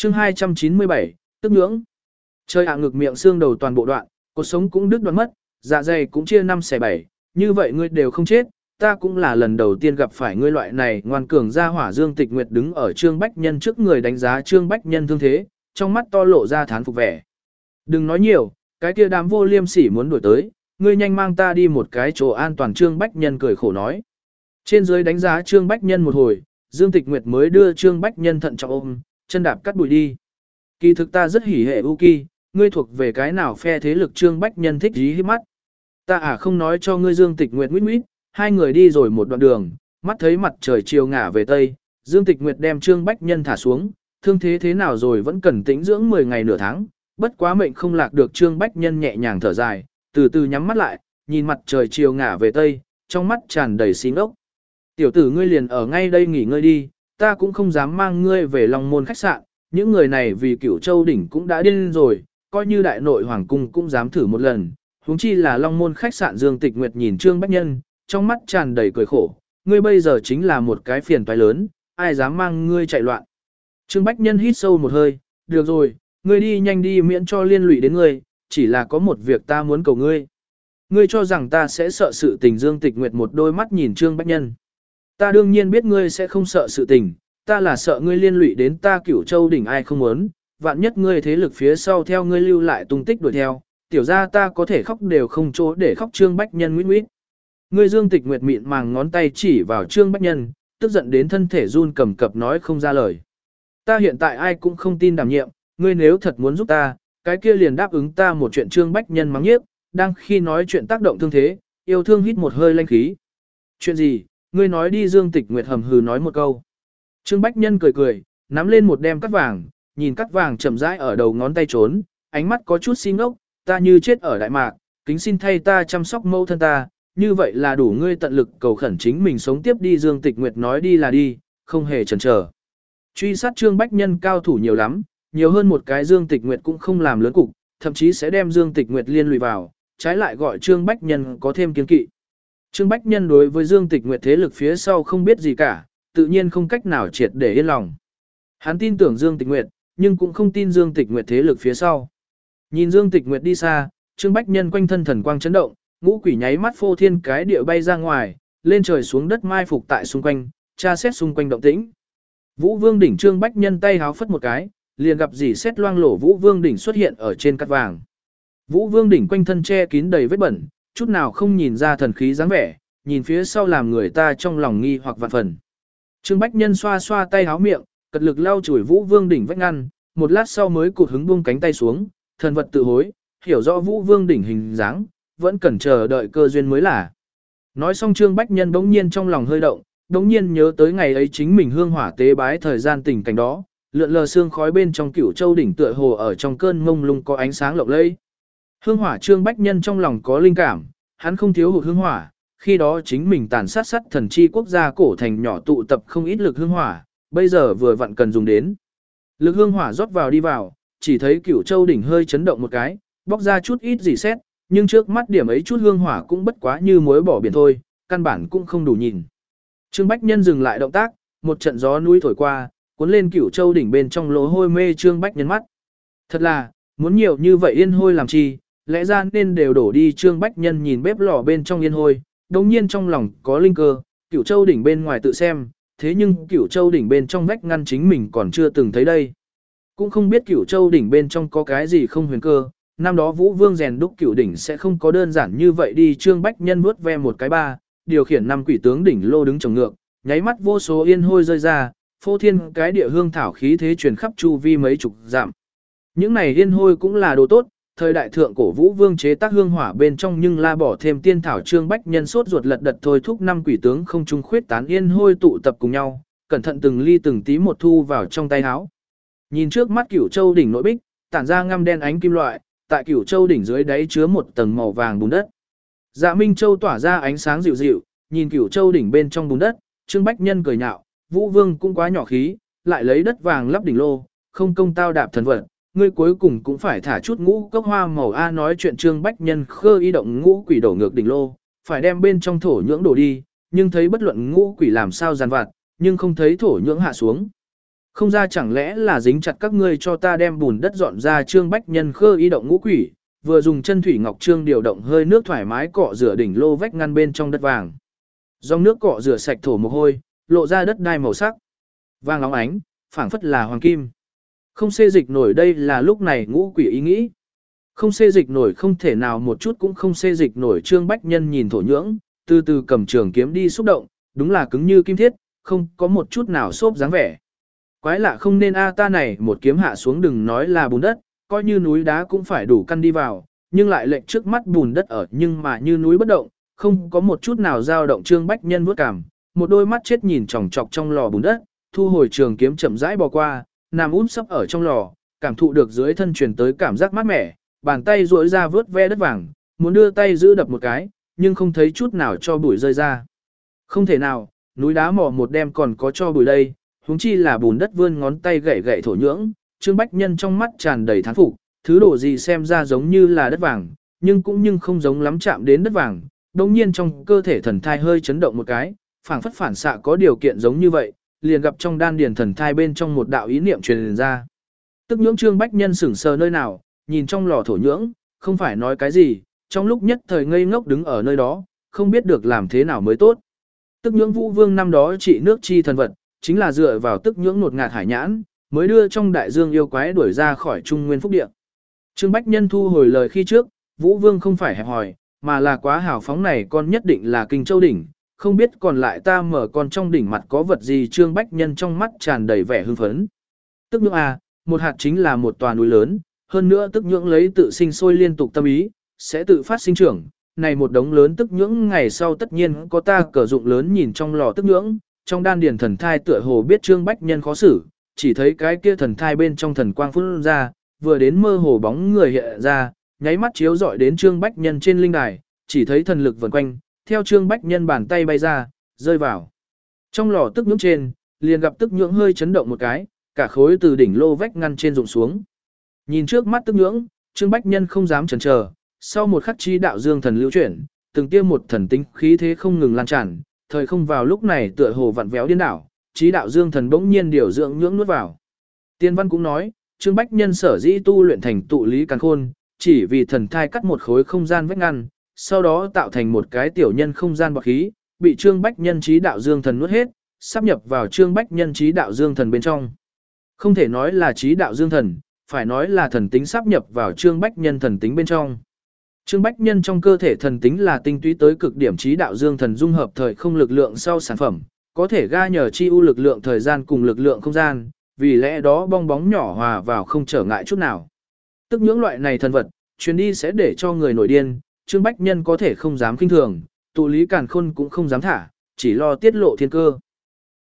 chương 297, tức nhưỡng. Trời ạ, ngực miệng xương đầu toàn bộ đoạn, cột sống cũng đứt đoạn mất, dạ dày cũng chia 5 xẻ 7, như vậy ngươi đều không chết, ta cũng là lần đầu tiên gặp phải ngươi loại này ngoan cường ra hỏa. Dương Tịch Nguyệt đứng ở Trương Bách Nhân trước người đánh giá Trương Bách Nhân thương thế, trong mắt to lộ ra thán phục vẻ. Đừng nói nhiều, cái kia đám vô liêm sỉ muốn đuổi tới, ngươi nhanh mang ta đi một cái chỗ an toàn. Trương Bách Nhân cười khổ nói. Trên dưới đánh giá Trương Bách Nhân một hồi, Dương Tịch Nguyệt mới đưa Trương Bách Nhân thận trọng ôm, chân đạp cắt bụi đi. Kỳ thực ta rất hỉ hệ Uki, ngươi thuộc về cái nào phe thế lực? Trương Bách Nhân thích dí hít mắt. Ta không nói cho ngươi. Dương Tịch Nguyệt nguyết nguyết, hai người đi rồi một đoạn đường, mắt thấy mặt trời chiều ngả về tây, Dương Tịch Nguyệt đem Trương Bách Nhân thả xuống, thương thế nào rồi vẫn cần tĩnh dưỡng 10 ngày nửa tháng, bất quá mệnh không lạc được. Trương Bách Nhân nhẹ nhàng thở dài, từ từ nhắm mắt lại, nhìn mặt trời chiều ngả về tây, trong mắt tràn đầy xí ngốc. Tiểu tử, ngươi liền ở ngay đây nghỉ ngơi đi, ta cũng không dám mang ngươi về Long Môn khách sạn, những người này vì Cửu Châu đỉnh cũng đã điên rồi, coi như đại nội hoàng cung cũng dám thử một lần, huống chi là Long Môn khách sạn. Dương Tịch Nguyệt nhìn Trương Bách Nhân, trong mắt tràn đầy cười khổ, ngươi bây giờ chính là một cái phiền toái lớn, ai dám mang ngươi chạy loạn. Trương Bách Nhân hít sâu một hơi, được rồi, ngươi đi nhanh đi miễn cho liên lụy đến ngươi, chỉ là có một việc ta muốn cầu ngươi. Ngươi cho rằng ta sẽ sợ sự tình? Dương Tịch Nguyệt một đôi mắt nhìn Trương Bách Nhân. Ta đương nhiên biết ngươi sẽ không sợ sự tình, ta là sợ ngươi liên lụy đến ta Cửu Châu đỉnh, ai không muốn, vạn nhất ngươi thế lực phía sau theo ngươi lưu lại tung tích đuổi theo, tiểu ra ta có thể khóc đều không chỗ để khóc. Trương Bách Nhân nguyết nguyết. Ngươi Dương Tịch Nguyệt mịn màng ngón tay chỉ vào Trương Bách Nhân, tức giận đến thân thể run cầm cập nói không ra lời. Ta hiện tại ai cũng không tin đảm nhiệm, ngươi nếu thật muốn giúp ta, cái kia liền đáp ứng ta một chuyện. Trương Bách Nhân mắng nhiếc, đang khi nói chuyện tác động thương thế, yêu thương hít một hơi lanh khí. Chuyện gì, ngươi nói đi. Dương Tịch Nguyệt hầm hừ nói một câu. Trương Bách Nhân cười cười, nắm lên một đem cắt vàng, nhìn cắt vàng chậm rãi ở đầu ngón tay trốn, ánh mắt có chút si ngốc. Ta như chết ở Đại Mạc, kính xin thay ta chăm sóc mẫu thân ta, như vậy là đủ. Ngươi tận lực cầu khẩn chính mình sống tiếp đi. Dương Tịch Nguyệt nói đi là đi, không hề chần chờ. Truy sát Trương Bách Nhân cao thủ nhiều lắm, nhiều hơn một cái Dương Tịch Nguyệt cũng không làm lớn cục, thậm chí sẽ đem Dương Tịch Nguyệt liên lụy vào, trái lại gọi Trương Bách Nhân có thêm kiên kỵ. Trương Bách Nhân đối với Dương Tịch Nguyệt thế lực phía sau không biết gì cả, tự nhiên không cách nào triệt để yên lòng. Hắn tin tưởng Dương Tịch Nguyệt, nhưng cũng không tin Dương Tịch Nguyệt thế lực phía sau. Nhìn Dương Tịch Nguyệt đi xa, Trương Bách Nhân quanh thân thần quang chấn động, ngũ quỷ nháy mắt phô thiên cái địa bay ra ngoài, lên trời xuống đất mai phục tại xung quanh, tra xét xung quanh động tĩnh. Vũ Vương đỉnh. Trương Bách Nhân tay háo phất một cái, liền gặp dì xét loang lổ Vũ Vương đỉnh xuất hiện ở trên cát vàng. Vũ Vương đỉnh quanh thân che kín đầy vết bẩn, chút nào không nhìn ra thần khí dáng vẻ, nhìn phía sau làm người ta trong lòng nghi hoặc vạn phần. Trương Bách Nhân xoa xoa tay háo miệng, cật lực lau chùi Vũ Vương đỉnh vách ngăn, một lát sau mới cụt hứng buông cánh tay xuống, thần vật tự hối, hiểu rõ Vũ Vương đỉnh hình dáng, vẫn cần chờ đợi cơ duyên mới là. Nói xong Trương Bách Nhân bỗng nhiên trong lòng hơi động, bỗng nhiên nhớ tới ngày ấy chính mình hương hỏa tế bái thời gian tình cảnh đó, lượn lờ sương khói bên trong Cửu Châu đỉnh tựa hồ ở trong cơn mông lung có ánh sáng lộng lẫy. Hương hỏa. Trương Bách Nhân trong lòng có linh cảm, hắn không thiếu hụt hương hỏa, khi đó chính mình tàn sát sát thần chi quốc gia cổ thành nhỏ tụ tập không ít lực hương hỏa, bây giờ vừa vặn cần dùng đến. Lực hương hỏa rót vào đi vào, chỉ thấy Cửu Châu đỉnh hơi chấn động một cái, bóc ra chút ít gì xét, nhưng trước mắt điểm ấy chút hương hỏa cũng bất quá như muối bỏ biển thôi, căn bản cũng không đủ nhìn. Trương Bách Nhân dừng lại động tác, một trận gió núi thổi qua, cuốn lên Cửu Châu đỉnh bên trong lỗ hôi mê Trương Bách Nhân mắt. Thật là, muốn nhiều như vậy yên hôi làm chi, lẽ ra nên đều đổ đi. Trương Bách Nhân nhìn bếp lò bên trong yên hôi, đồng nhiên trong lòng có linh cơ, Cửu Châu đỉnh bên ngoài tự xem, thế nhưng Cửu Châu đỉnh bên trong vách ngăn chính mình còn chưa từng thấy đây. Cũng không biết Cửu Châu đỉnh bên trong có cái gì không huyền cơ, năm đó Vũ Vương rèn đúc Cửu đỉnh sẽ không có đơn giản như vậy đi. Trương Bách Nhân vuốt ve một cái ba, điều khiển 5 quỷ tướng đỉnh lô đứng trồng ngược, nháy mắt vô số yên hôi rơi ra, phô thiên cái địa hương thảo khí thế truyền khắp chu vi mấy chục dặm. Những này yên hôi cũng là đồ tốt, thời đại thượng cổ Vũ Vương chế tác hương hỏa bên trong nhưng la bỏ thêm tiên thảo. Trương Bách Nhân sốt ruột lật đật thôi thúc 5 quỷ tướng không trung khuyết tán yên hôi tụ tập cùng nhau, cẩn thận từng ly từng tí một thu vào trong tay áo. Nhìn trước mắt Cửu Châu đỉnh nội bích, tản ra ngăm đen ánh kim loại, tại Cửu Châu đỉnh dưới đáy chứa một tầng màu vàng bùn đất. Dạ Minh Châu tỏa ra ánh sáng dịu dịu, nhìn Cửu Châu đỉnh bên trong bùn đất, Trương Bách Nhân cười nhạo, Vũ Vương cũng quá nhỏ khí, lại lấy đất vàng lắp đỉnh lô, không công tao đạp thần vật, ngươi cuối cùng cũng phải thả chút ngũ cốc hoa màu a. Nói chuyện Trương Bách Nhân khơ y động ngũ quỷ đổ ngược đỉnh lô, phải đem bên trong thổ nhưỡng đổ đi, nhưng thấy bất luận ngũ quỷ làm sao giàn vặt, nhưng không thấy thổ nhưỡng hạ xuống. Không ra chẳng lẽ là dính chặt các ngươi cho ta đem bùn đất dọn ra. Trương Bách Nhân khơ y động ngũ quỷ, vừa dùng chân thủy ngọc trương điều động hơi nước thoải mái cọ rửa đỉnh lô vách ngăn bên trong đất vàng. Dòng nước cọ rửa sạch thổ mồ hôi, lộ ra đất đai màu sắc vàng óng ánh, phảng phất là hoàng kim. Không xê dịch nổi, đây là lúc này ngũ quỷ ý nghĩ. Không xê dịch nổi, không thể nào một chút cũng không xê dịch nổi. Trương Bách Nhân nhìn thổ nhưỡng, từ từ cầm trường kiếm đi xúc động, đúng là cứng như kim thiết, không có một chút nào xốp dáng vẻ. Quái lạ không nên ta này một kiếm hạ xuống đừng nói là bùn đất, coi như núi đá cũng phải đủ căn đi vào, nhưng lại lệnh trước mắt bùn đất ở nhưng mà như núi bất động, không có một chút nào dao động. Trương Bách Nhân vuốt cảm, một đôi mắt chết nhìn chòng chọc trong lò bùn đất, thu hồi trường kiếm chậm rãi bò qua, nằm úp sấp ở trong lò, cảm thụ được dưới thân truyền tới cảm giác mát mẻ, bàn tay duỗi ra vớt ve đất vàng, muốn đưa tay giữ đập một cái, nhưng không thấy chút nào cho bụi rơi ra. Không thể nào, núi đá mỏ một đêm còn có cho bụi đây, huống chi là bùn đất. Vươn ngón tay gậy gậy thổ nhưỡng, Trương Bách Nhân trong mắt tràn đầy thán phục, thứ đồ gì xem ra giống như là đất vàng, nhưng không giống lắm, chạm đến đất vàng. Đồng nhiên trong cơ thể thần thai hơi chấn động một cái, phảng phất phản xạ có điều kiện giống như vậy, liền gặp trong đan điền thần thai bên trong một đạo ý niệm truyền ra. Tức nhưỡng. Trương Bách Nhân sững sờ nơi nào, nhìn trong lò thổ nhưỡng, không phải nói cái gì, trong lúc nhất thời ngây ngốc đứng ở nơi đó, không biết được làm thế nào mới tốt. Tức nhưỡng Vũ Vương năm đó trị nước chi thần vật, chính là dựa vào tức nhưỡng nột ngạt hải nhãn, mới đưa trong đại dương yêu quái đuổi ra khỏi Trung Nguyên Phúc Địa. Trương Bách Nhân thu hồi lời khi trước, Vũ Vương không phải hẹp hòi, mà là quá hào phóng, này con nhất định là Kinh Châu đỉnh, không biết còn lại ta mở con trong đỉnh mặt có vật gì. Trương Bách Nhân trong mắt tràn đầy vẻ hưng phấn. Tức nhưỡng một hạt chính là một tòa núi lớn, hơn nữa tức nhưỡng lấy tự sinh sôi liên tục tâm ý, sẽ tự phát sinh trưởng. Này một đống lớn tức nhưỡng ngày sau tất nhiên có ta cờ dụng lớn. Nhìn trong lò tức nhưỡng, trong đan điền thần thai tựa hồ biết Trương Bách Nhân khó xử, chỉ thấy cái kia thần thai bên trong thần quang phun ra, vừa đến mơ hồ bóng người hiện ra, nháy mắt chiếu rọi đến Trương Bách Nhân trên linh đài, chỉ thấy thần lực vần quanh, theo Trương Bách Nhân bàn tay bay ra, rơi vào trong lò tức nhưỡng trên, liền gặp tức nhưỡng hơi chấn động một cái, cả khối từ đỉnh lô vách ngăn trên rụng xuống. Nhìn trước mắt tức nhưỡng, Trương Bách Nhân không dám chần chờ, sau một khắc chi đạo dương thần lưu chuyển, từng tiêm một thần tính khí thế không ngừng lan tràn, thời không vào lúc này tựa hồ vặn véo điên đảo, chí đạo dương thần bỗng nhiên điều dưỡng nhưỡng nuốt vào. Tiên văn cũng nói, Trương Bách Nhân sở dĩ tu luyện thành tụ lý càn khôn, chỉ vì thần thai cắt một khối không gian vách ngăn, sau đó tạo thành một cái tiểu nhân không gian bọt khí, bị Trương Bách Nhân chí đạo dương thần nuốt hết, sáp nhập vào Trương Bách Nhân chí đạo dương thần bên trong. Không thể nói là chí đạo dương thần, phải nói là thần tính sáp nhập vào Trương Bách Nhân thần tính bên trong. Trương Bách Nhân trong cơ thể thần tính là tinh túy tới cực điểm chí đạo dương thần dung hợp thời không lực lượng sau sản phẩm, có thể ga nhờ chi ưu lực lượng thời gian cùng lực lượng không gian, vì lẽ đó bong bóng nhỏ hòa vào không trở ngại chút nào. Tức nhưỡng loại này thần vật, truyền đi sẽ để cho người nổi điên, Trương Bách Nhân có thể không dám khinh thường, tụ lý càn khôn cũng không dám thả, chỉ lo tiết lộ thiên cơ.